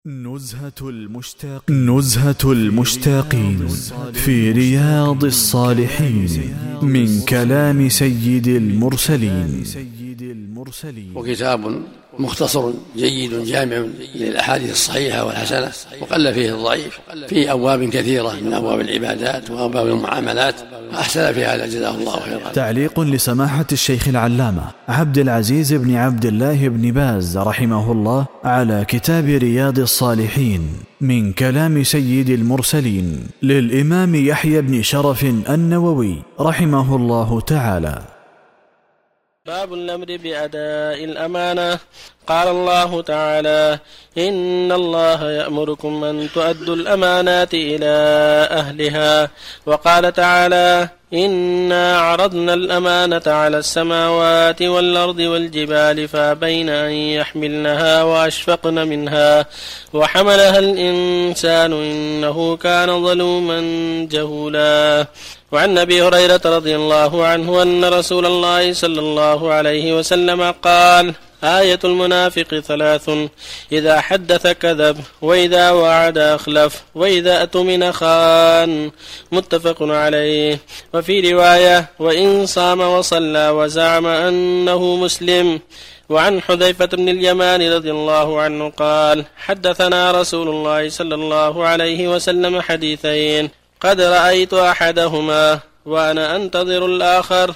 نزهة المشتاقين في رياض الصالحين من كلام سيد المرسلين. وكتاب مختصر جيد جامع للأحاديث الصحيحة والحسنة، وقل فيه الضعيف، في أبواب كثيرة من أبواب العبادات وأبواب المعاملات، أحسن في هذا جزاه الله خيرا. تعليق لسماحة الشيخ العلامة عبد العزيز بن عبد الله بن باز رحمه الله على كتاب رياض الصالحين من كلام سيد المرسلين للإمام يحيى بن شرف النووي رحمه الله تعالى. باب الأمر بأداء الأمانة. قال الله تعالى: إن الله يأمركم أن تؤدوا الأمانات إلى أهلها. وقال تعالى: إنا عرضنا الأمانة على السماوات والأرض والجبال فأبين أن يحملنها وأشفقن منها وحملها الإنسان إنه كان ظلوما جهولا. وعن أبي هريرة رضي الله عنه أن رسول الله صلى الله عليه وسلم قال: آية المنافق ثلاث: إذا حدث كذب، وإذا وعد أخلف، وإذا أؤتمن خان. متفق عليه. وفي رواية: وإن صام وصلى وزعم أنه مسلم. وعن حذيفة بن اليمان رضي الله عنه قال: حدثنا رسول الله صلى الله عليه وسلم حديثين قد رأيت أحدهما وأنا أنتظر الآخر.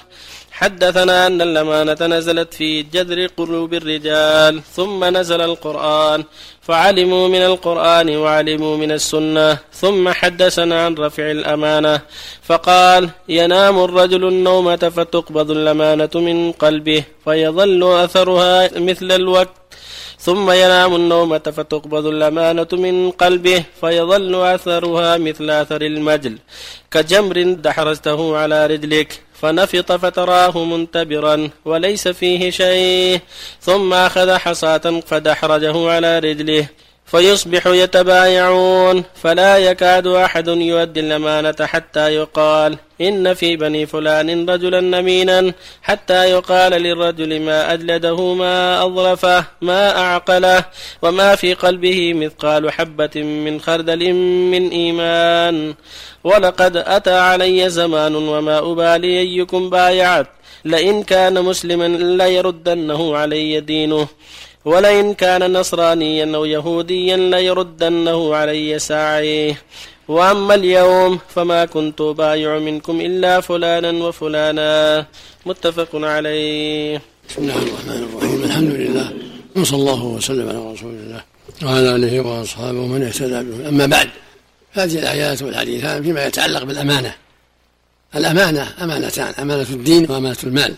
حدثنا أن الأمانة نزلت في جذر قلوب الرجال، ثم نزل القرآن فعلموا من القرآن وعلموا من السنة، ثم حدثنا عن رفع الأمانة فقال: ينام الرجل النومة فتقبض الأمانة من قلبه فيظل أثرها مثل الوقت، ثم ينام النومة فتقبض الأمانة من قلبه فيظل أثرها مثل أثر المجل كجمر دحرجته على رجلك فنفط فتراه منتبرا وليس فيه شيء، ثم أخذ حصاة فدحرجه على رجله فيصبح يتبايعون فلا يكاد أحد يؤدي الأمانة حتى يقال: إن في بني فلان رجلا نمينا، حتى يقال للرجل ما أجلده ما أظرفه ما أعقله وما في قلبه مثقال حبة من خردل من إيمان. ولقد أتى علي زمان وما أبالي أيكم بايعت، لئن كان مسلما ليردنه علي دينه، ولئن كان نصرانيا أو يهوديا ليردنه علي ساعيه. وأما اليوم فما كنت بايع منكم إلا فلانا وفلانا. متفق عليه. بسم الله الرحمن الرحيم. الحمد لله، وصلى الله وسلم على رسول الله وعلى آله وأصحابه ومن اهتدى به. أما بعد، هذه الآيات والحديثان فيما يتعلق بالأمانة. الأمانة أمانتان: أمانة الدين وأمانة المال.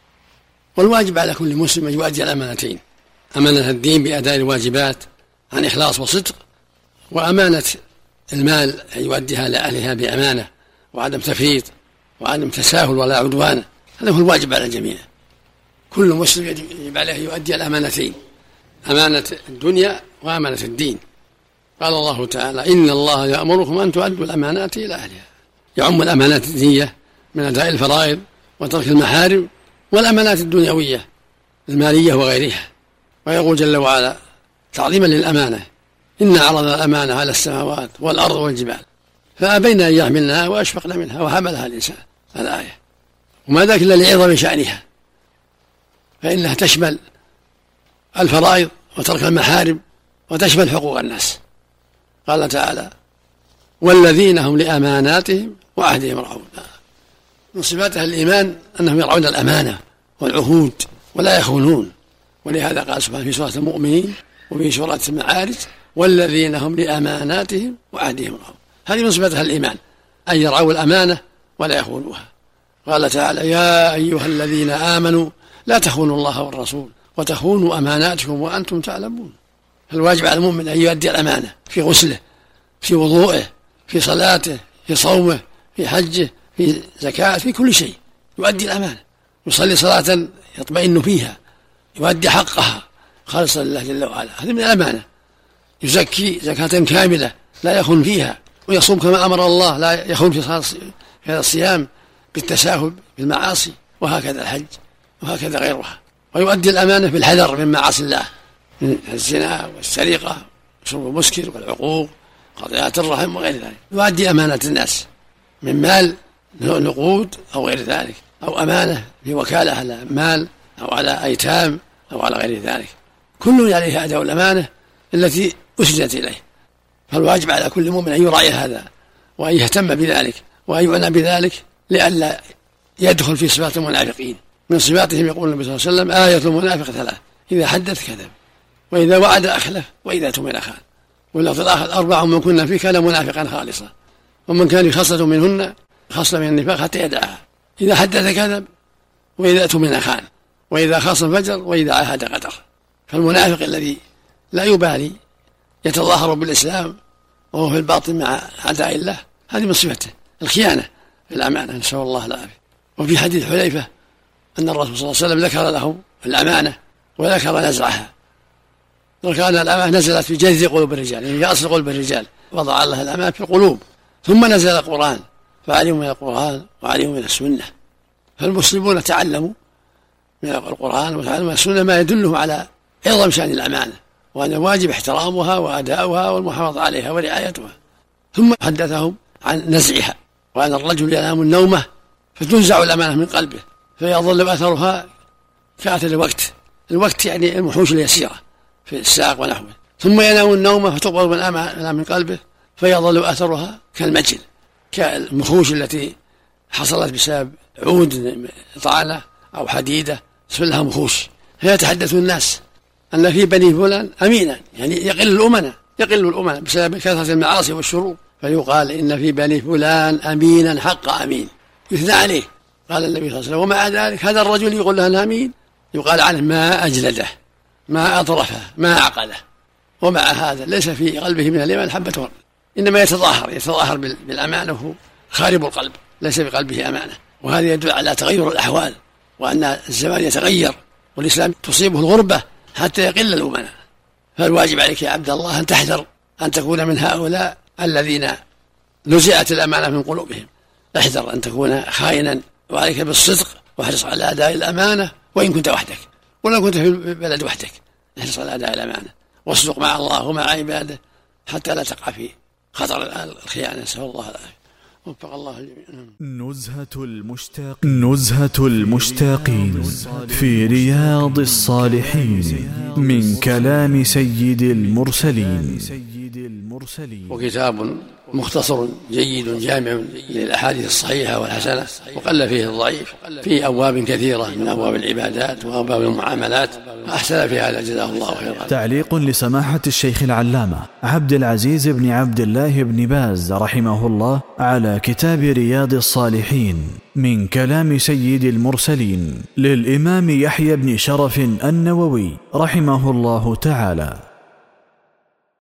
والواجب على كل مسلم أن يؤدي الأمانتين: أمانة الدين بأداء الواجبات عن إخلاص وصدق، وأمانة المال أن يؤديها لأهلها بأمانة وعدم تفريط وعدم تساهل ولا عدوان. هذا هو الواجب على الجميع. كل مسلم يجب عليه يؤدي الأمانتين: أمانة الدنيا وأمانة الدين. قال الله تعالى: إن الله يأمركم أن تؤدوا الأمانات إلى أهلها. يعم الأمانات الدينية من أداء الفرائض وترك المحارم، والأمانات الدنيوية المالية وغيرها. ويقول جل وعلا تعظيما للأمانة: إن عرضنا الأمانة على السماوات والأرض والجبال فأبين أن يحملنها وأشفقن منها وحملها الإنسان. الآية. وما ذاك إلا لعظم شأنها، فإنها تشمل الفرائض وترك المحارم وتشمل حقوق الناس. قال تعالى: والذين هم لأماناتهم وعهدهم راعون. من صفات أهل الإيمان أنهم يرعون الأمانة والعهود ولا يخونون. ولهذا قال سبحانه في سورة المؤمنين وفي سورة المعارج: والذين هم لأماناتهم وعهدهم راعون. هذه من صفات أهل الإيمان، أن يرعوا الأمانة ولا يخونوها. قال تعالى: يا أيها الذين آمنوا لا تخونوا الله والرسول وتخونوا أماناتكم وأنتم تعلمون. فالواجب على المؤمن أن يؤدي الأمانة في غسله، في وضوءه، في صلاته، في صومه، في حجه، في زكاة، في كل شيء يؤدي الأمانة. يصلي صلاة يطمئن فيها، يؤدي حقها خالصا لله جل وعلا، هذه من الأمانة. يزكي زكاة كاملة لا يخون فيها، ويصوم كما أمر الله لا يخون في هذا الصيام بالتساهل بالمعاصي، وهكذا الحج وهكذا غيرها. ويؤدي الأمانة بالحذر من معاصي الله، من الزنا والسرقة شرب المسكر والعقوق قضية الرحم وغير ذلك، يؤدي أمانة الناس من مال نقود أو غير ذلك، أو أمانة في وكالة على مال أو على أيتام أو على غير ذلك، كل عليه أداء الأمانة التي أسجت إليه. فالواجب على كل مؤمن أن يراعي هذا وأن يهتم بذلك وأن يعنى بذلك لئلا يدخل في صفات المنافقين. من صفاتهم يقول النبي صلى الله عليه وسلم: آية المنافق ثلاث: إذا حدث كذب، وإذا وعد أخلف، وإذا اؤتمن خان. واللفظ الآخر: 4 من كنا فيه كان منافقا خالصا، ومن كان خصلة منهن خصلة من النفاق حتى يدعها: إذا حدث كذب، وإذا اؤتمن خان، وإذا خاصم فجر، وإذا عاهد غدر. فالمنافق الذي لا يبالي يتظاهر بالإسلام وهو في الباطن مع أعداء الله، هذه من صفته الخيانة في الأمانة، نسأل الله العافية. وفي حديث حذيفة أن الرسول صلى الله عليه وسلم ذكر له الأمانة وذكر نزعها، ذكر أن الأمانة نزلت في جذر قلوب الرجال، يعني في أصل قلوب الرجال، وضع الله الأمانة في القلوب، ثم نزل القرآن فعلموا من القرآن وعلموا من السنة. فالمسلمون تعلموا من القرآن وتعلموا من السنة ما يدله على عظم شأن الأمانة، وأن الواجب احترامها وأداؤها والمحافظة عليها ورعايتها. ثم حدثهم عن نزعها، وأن الرجل ينام النومة فتنزع الأمانة من قلبه فيظل أثرها كأثر الوقت يعني المحوش اليسيرة في الساق ونحوه، ثم ينام النومة فتقبض من قلبه فيظل أثرها كالمجل، كالمحوش التي حصلت بسبب عود طعنة أو حديدة يصير لها مخوش. فيتحدث الناس أن في بني فلان أمينا، يعني يقل الأمنة بسبب كثرة المعاصي والشرور، فيقال إن في بني فلان أمينا حق أمين، يثنى عليه. قال النبي صلى الله عليه وسلم: ومع ذلك هذا الرجل يقول له أمين، يقال عنه ما أجلده، ما أطرفه، ما عقله، ومع هذا ليس في قلبه من الإيمان حبة ورد، إنما يتظاهر بالأمانة وهو خارب القلب، ليس بقلبه أمانة. وهذا يدل على تغير الأحوال، وأن الزمان يتغير والإسلام تصيبه الغربة حتى يقل الأمناء. فالواجب عليك يا عبد الله أن تحذر أن تكون من هؤلاء الذين نزعت الأمانة من قلوبهم. احذر أن تكون خائنا، وعليك بالصدق، واحرص على أداء الأمانة وإن كنت وحدك، ولو كنت في البلد وحدك احرص على أداء الأمانة، واصدق مع الله ومع عباده حتى لا تقع في خطر الخيانة، نسأل الله العافية. وفق الله الجميع. نزهة المشتاقين في رياض الصالحين من كلام سيد المرسلين. وكتاب مختصر جيد جامع للأحاديث الصحيحة والحسنة، وقل فيه الضعيف، في أبواب كثيرة من أبواب العبادات وأبواب المعاملات، أحسن في هذا جزاه الله خيرا. تعليق لسماحة الشيخ العلامة عبد العزيز بن عبد الله بن باز رحمه الله على كتاب رياض الصالحين من كلام سيد المرسلين للإمام يحيى بن شرف النووي رحمه الله تعالى.